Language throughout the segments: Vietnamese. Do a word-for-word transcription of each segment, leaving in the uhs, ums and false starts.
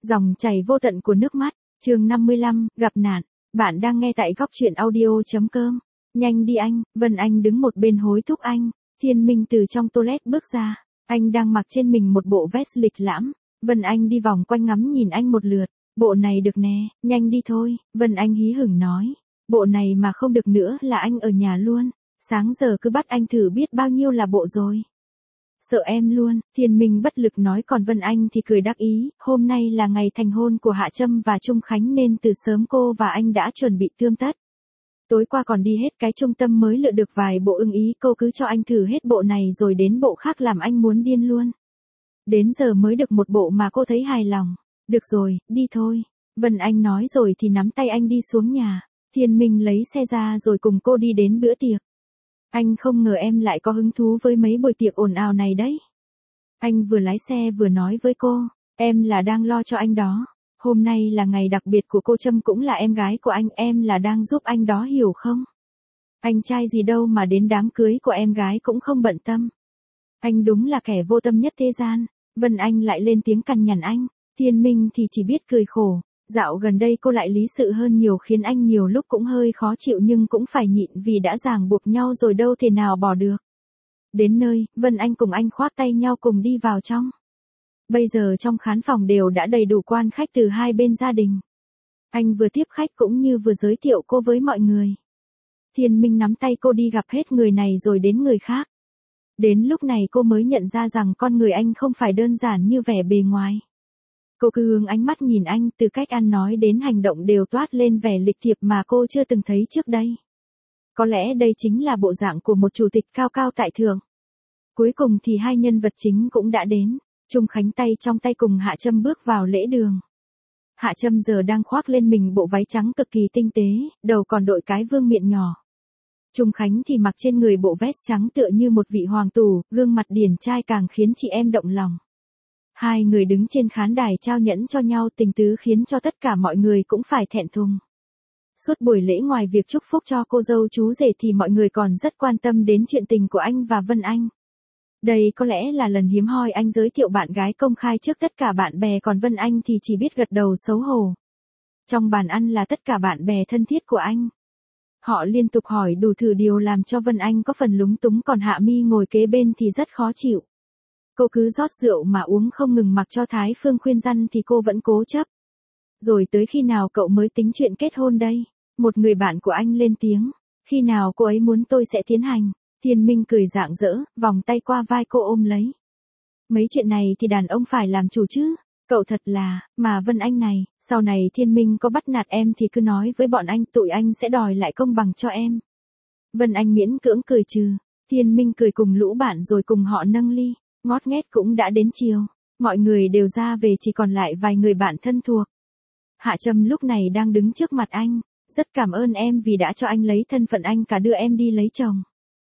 Dòng chảy vô tận của nước mắt, chương năm mươi lăm, gặp nạn. Bạn đang nghe tại góc truyện audio.com. Nhanh đi anh, Vân Anh đứng một bên hối thúc anh. Thiên Minh từ trong toilet bước ra. Anh đang mặc trên mình một bộ vest lịch lãm. Vân Anh đi vòng quanh ngắm nhìn anh một lượt. Bộ này được nè, nhanh đi thôi, Vân Anh hí hửng nói. Bộ này mà không được nữa là anh ở nhà luôn. Sáng giờ cứ bắt anh thử biết bao nhiêu là bộ rồi. Sợ em luôn, Thiên Minh bất lực nói, còn Vân Anh thì cười đắc ý, hôm nay là ngày thành hôn của Hạ Trâm và Trung Khánh nên từ sớm cô và anh đã chuẩn bị tươm tất. Tối qua còn đi hết cái trung tâm mới lựa được vài bộ ưng ý, cô cứ cho anh thử hết bộ này rồi đến bộ khác làm anh muốn điên luôn. Đến giờ mới được một bộ mà cô thấy hài lòng. Được rồi, đi thôi. Vân Anh nói rồi thì nắm tay anh đi xuống nhà. Thiên Minh lấy xe ra rồi cùng cô đi đến bữa tiệc. Anh không ngờ em lại có hứng thú với mấy buổi tiệc ồn ào này đấy. Anh vừa lái xe vừa nói với cô, em là đang lo cho anh đó. Hôm nay là ngày đặc biệt của cô Trâm, cũng là em gái của anh, em là đang giúp anh đó, hiểu không? Anh trai gì đâu mà đến đám cưới của em gái cũng không bận tâm. Anh đúng là kẻ vô tâm nhất thế gian. Vân Anh lại lên tiếng cằn nhằn anh. Thiên Minh thì chỉ biết cười khổ. Dạo gần đây cô lại lý sự hơn nhiều khiến anh nhiều lúc cũng hơi khó chịu, nhưng cũng phải nhịn vì đã ràng buộc nhau rồi đâu thể nào bỏ được. Đến nơi, Vân Anh cùng anh khoác tay nhau cùng đi vào trong. Bây giờ trong khán phòng đều đã đầy đủ quan khách từ hai bên gia đình. Anh vừa tiếp khách cũng như vừa giới thiệu cô với mọi người. Thiên Minh nắm tay cô đi gặp hết người này rồi đến người khác. Đến lúc này cô mới nhận ra rằng con người anh không phải đơn giản như vẻ bề ngoài. Cô cứ hướng ánh mắt nhìn anh, từ cách ăn nói đến hành động đều toát lên vẻ lịch thiệp mà cô chưa từng thấy trước đây. Có lẽ đây chính là bộ dạng của một chủ tịch cao cao tại thượng. Cuối cùng thì hai nhân vật chính cũng đã đến. Trung Khánh tay trong tay cùng Hạ Trâm bước vào lễ đường. Hạ Trâm giờ đang khoác lên mình bộ váy trắng cực kỳ tinh tế, đầu còn đội cái vương miện nhỏ. Trung Khánh thì mặc trên người bộ vest trắng tựa như một vị hoàng tử, gương mặt điển trai càng khiến chị em động lòng. Hai người đứng trên khán đài trao nhẫn cho nhau, tình tứ khiến cho tất cả mọi người cũng phải thẹn thùng. Suốt buổi lễ ngoài việc chúc phúc cho cô dâu chú rể thì mọi người còn rất quan tâm đến chuyện tình của anh và Vân Anh. Đây có lẽ là lần hiếm hoi anh giới thiệu bạn gái công khai trước tất cả bạn bè, còn Vân Anh thì chỉ biết gật đầu xấu hổ. Trong bàn ăn là tất cả bạn bè thân thiết của anh. Họ liên tục hỏi đủ thử điều làm cho Vân Anh có phần lúng túng, còn Hạ Mi ngồi kế bên thì rất khó chịu. Cô cứ rót rượu mà uống không ngừng, mặc cho Thái Phương khuyên răn thì cô vẫn cố chấp. Rồi tới khi nào cậu mới tính chuyện kết hôn đây? Một người bạn của anh lên tiếng. Khi nào cô ấy muốn tôi sẽ tiến hành. Thiên Minh cười rạng rỡ, vòng tay qua vai cô ôm lấy. Mấy chuyện này thì đàn ông phải làm chủ chứ. Cậu thật là, mà Vân Anh này, sau này Thiên Minh có bắt nạt em thì cứ nói với bọn anh, tụi anh sẽ đòi lại công bằng cho em. Vân Anh miễn cưỡng cười trừ. Thiên Minh cười cùng lũ bạn rồi cùng họ nâng ly. Ngót nghét cũng đã đến chiều. Mọi người đều ra về, chỉ còn lại vài người bạn thân thuộc. Hạ Trâm lúc này đang đứng trước mặt anh. Rất cảm ơn em vì đã cho anh lấy thân phận anh cả đưa em đi lấy chồng.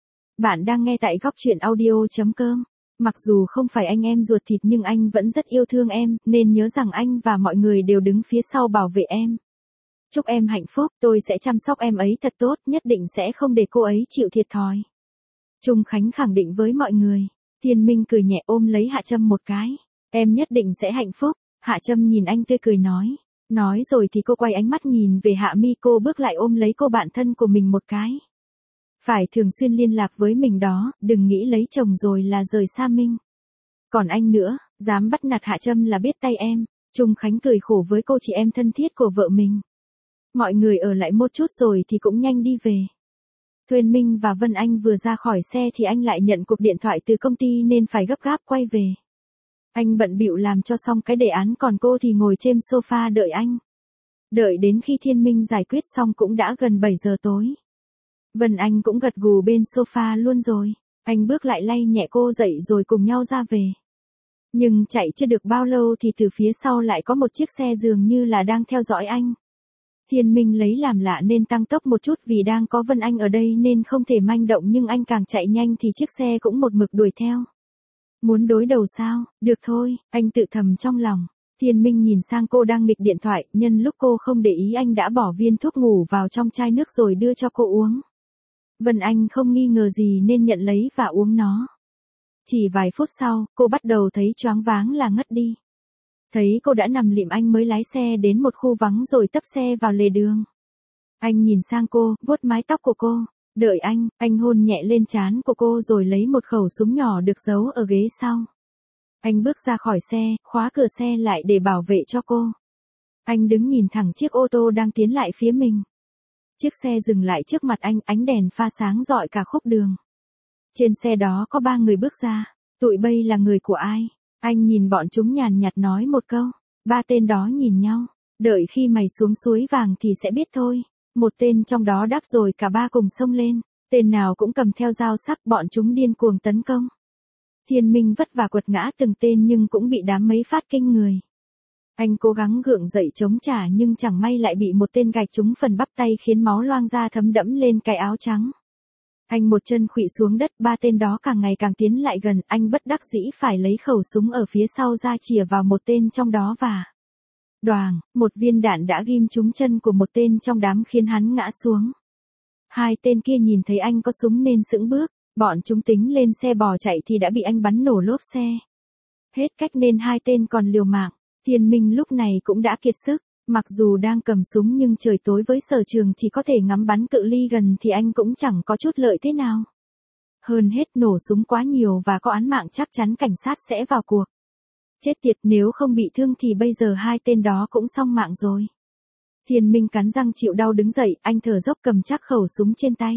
Bạn đang nghe tại góc truyện audio.com. Mặc dù không phải anh em ruột thịt nhưng anh vẫn rất yêu thương em, nên nhớ rằng anh và mọi người đều đứng phía sau bảo vệ em. Chúc em hạnh phúc, tôi sẽ chăm sóc em ấy thật tốt, nhất định sẽ không để cô ấy chịu thiệt thòi. Trung Khánh khẳng định với mọi người. Thiên Minh cười nhẹ ôm lấy Hạ Trâm một cái. Em nhất định sẽ hạnh phúc. Hạ Trâm nhìn anh tươi cười nói. Nói rồi thì cô quay ánh mắt nhìn về Hạ Mi, cô bước lại ôm lấy cô bạn thân của mình một cái. Phải thường xuyên liên lạc với mình đó, đừng nghĩ lấy chồng rồi là rời xa mình. Còn anh nữa, dám bắt nạt Hạ Trâm là biết tay em. Trung Khánh cười khổ với cô chị em thân thiết của vợ mình. Mọi người ở lại một chút rồi thì cũng nhanh đi về. Thuyền Minh và Vân Anh vừa ra khỏi xe thì anh lại nhận cuộc điện thoại từ công ty nên phải gấp gáp quay về. Anh bận bịu làm cho xong cái đề án, còn cô thì ngồi trên sofa đợi anh. Đợi đến khi Thiên Minh giải quyết xong cũng đã gần bảy giờ tối. Vân Anh cũng gật gù bên sofa luôn rồi. Anh bước lại lay nhẹ cô dậy rồi cùng nhau ra về. Nhưng chạy chưa được bao lâu thì từ phía sau lại có một chiếc xe dường như là đang theo dõi anh. Thiên Minh lấy làm lạ nên tăng tốc một chút, vì đang có Vân Anh ở đây nên không thể manh động, nhưng anh càng chạy nhanh thì chiếc xe cũng một mực đuổi theo. Muốn đối đầu sao? Được thôi, anh tự thầm trong lòng. Thiên Minh nhìn sang cô đang nghịch điện thoại, nhân lúc cô không để ý anh đã bỏ viên thuốc ngủ vào trong chai nước rồi đưa cho cô uống. Vân Anh không nghi ngờ gì nên nhận lấy và uống nó. Chỉ vài phút sau, cô bắt đầu thấy choáng váng là ngất đi. Thấy cô đã nằm lịm anh mới lái xe đến một khu vắng rồi tấp xe vào lề đường. Anh nhìn sang cô, vuốt mái tóc của cô. Đợi anh, anh hôn nhẹ lên trán của cô rồi lấy một khẩu súng nhỏ được giấu ở ghế sau. Anh bước ra khỏi xe, khóa cửa xe lại để bảo vệ cho cô. Anh đứng nhìn thẳng chiếc ô tô đang tiến lại phía mình. Chiếc xe dừng lại trước mặt anh, ánh đèn pha sáng rọi cả khúc đường. Trên xe đó có ba người bước ra. Tụi bây là người của ai? Anh nhìn bọn chúng nhàn nhạt nói một câu. Ba tên đó nhìn nhau. Đợi khi mày xuống suối vàng thì sẽ biết thôi. Một tên trong đó đáp rồi cả ba cùng xông lên. Tên nào cũng cầm theo dao sắc, bọn chúng điên cuồng tấn công. Thiên Minh vất vả quật ngã từng tên nhưng cũng bị đám mấy phát kinh người. Anh cố gắng gượng dậy chống trả nhưng chẳng may lại bị một tên gạch trúng phần bắp tay khiến máu loang ra thấm đẫm lên cái áo trắng. Anh một chân khuỵu xuống đất, ba tên đó càng ngày càng tiến lại gần, anh bất đắc dĩ phải lấy khẩu súng ở phía sau ra chĩa vào một tên trong đó và... Đoàng, một viên đạn đã ghim trúng chân của một tên trong đám khiến hắn ngã xuống. Hai tên kia nhìn thấy anh có súng nên sững bước, bọn chúng tính lên xe bò chạy thì đã bị anh bắn nổ lốp xe. Hết cách nên hai tên còn liều mạng. Thiên Minh lúc này cũng đã kiệt sức, mặc dù đang cầm súng nhưng trời tối với sở trường chỉ có thể ngắm bắn cự ly gần thì anh cũng chẳng có chút lợi thế nào. Hơn hết nổ súng quá nhiều và có án mạng chắc chắn cảnh sát sẽ vào cuộc. Chết tiệt, nếu không bị thương thì bây giờ hai tên đó cũng xong mạng rồi. Thiên Minh cắn răng chịu đau đứng dậy, anh thở dốc cầm chắc khẩu súng trên tay.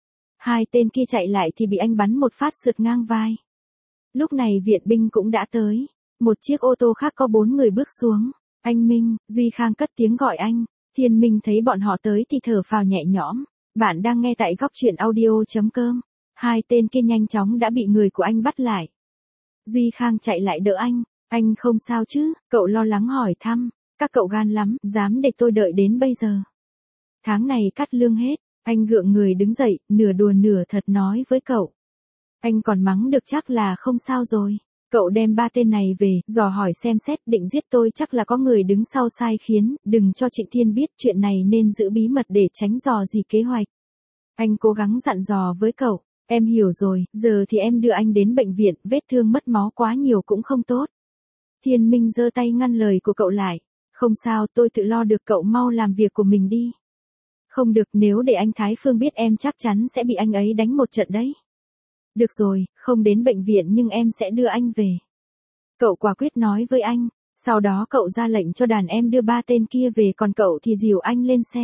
Hai tên kia chạy lại thì bị anh bắn một phát sượt ngang vai. Lúc này viện binh cũng đã tới. Một chiếc ô tô khác có bốn người bước xuống. Anh Minh, Duy Khang cất tiếng gọi anh. Thiên Minh thấy bọn họ tới thì thở phào nhẹ nhõm. Bạn đang nghe tại góc truyện audio chấm com. Hai tên kia nhanh chóng đã bị người của anh bắt lại. Duy Khang chạy lại đỡ anh. Anh không sao chứ? Cậu lo lắng hỏi thăm. Các cậu gan lắm, dám để tôi đợi đến bây giờ. Tháng này cắt lương hết. Anh gượng người đứng dậy, nửa đùa nửa thật nói với cậu. Anh còn mắng được chắc là không sao rồi. Cậu đem ba tên này về, dò hỏi xem xét, định giết tôi chắc là có người đứng sau sai khiến, đừng cho Trịnh Thiên biết chuyện này nên giữ bí mật để tránh dò gì kế hoạch. Anh cố gắng dặn dò với cậu, em hiểu rồi, giờ thì em đưa anh đến bệnh viện, vết thương mất máu quá nhiều cũng không tốt. Thiên Minh giơ tay ngăn lời của cậu lại, không sao, tôi tự lo được, cậu mau làm việc của mình đi. Không được, nếu để anh Thái Phương biết em chắc chắn sẽ bị anh ấy đánh một trận đấy. Được rồi, không đến bệnh viện nhưng em sẽ đưa anh về. Cậu quả quyết nói với anh, sau đó cậu ra lệnh cho đàn em đưa ba tên kia về còn cậu thì dìu anh lên xe.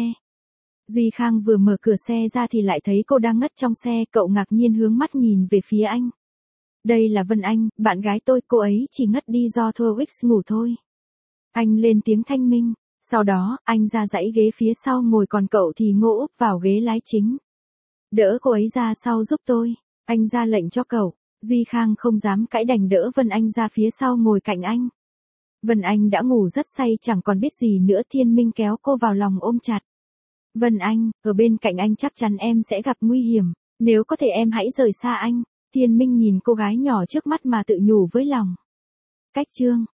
Duy Khang vừa mở cửa xe ra thì lại thấy cô đang ngất trong xe, cậu ngạc nhiên hướng mắt nhìn về phía anh. Đây là Vân Anh, bạn gái tôi, cô ấy chỉ ngất đi do thua Wix ngủ thôi. Anh lên tiếng thanh minh, sau đó anh ra dãy ghế phía sau ngồi còn cậu thì ngô úp vào ghế lái chính. Đỡ cô ấy ra sau giúp tôi. Anh ra lệnh cho cậu. Duy Khang không dám cãi đành đỡ Vân Anh ra phía sau ngồi cạnh anh. Vân Anh đã ngủ rất say chẳng còn biết gì nữa. Thiên Minh kéo cô vào lòng ôm chặt. Vân Anh, ở bên cạnh anh chắc chắn em sẽ gặp nguy hiểm. Nếu có thể em hãy rời xa anh. Thiên Minh nhìn cô gái nhỏ trước mắt mà tự nhủ với lòng. Cách chương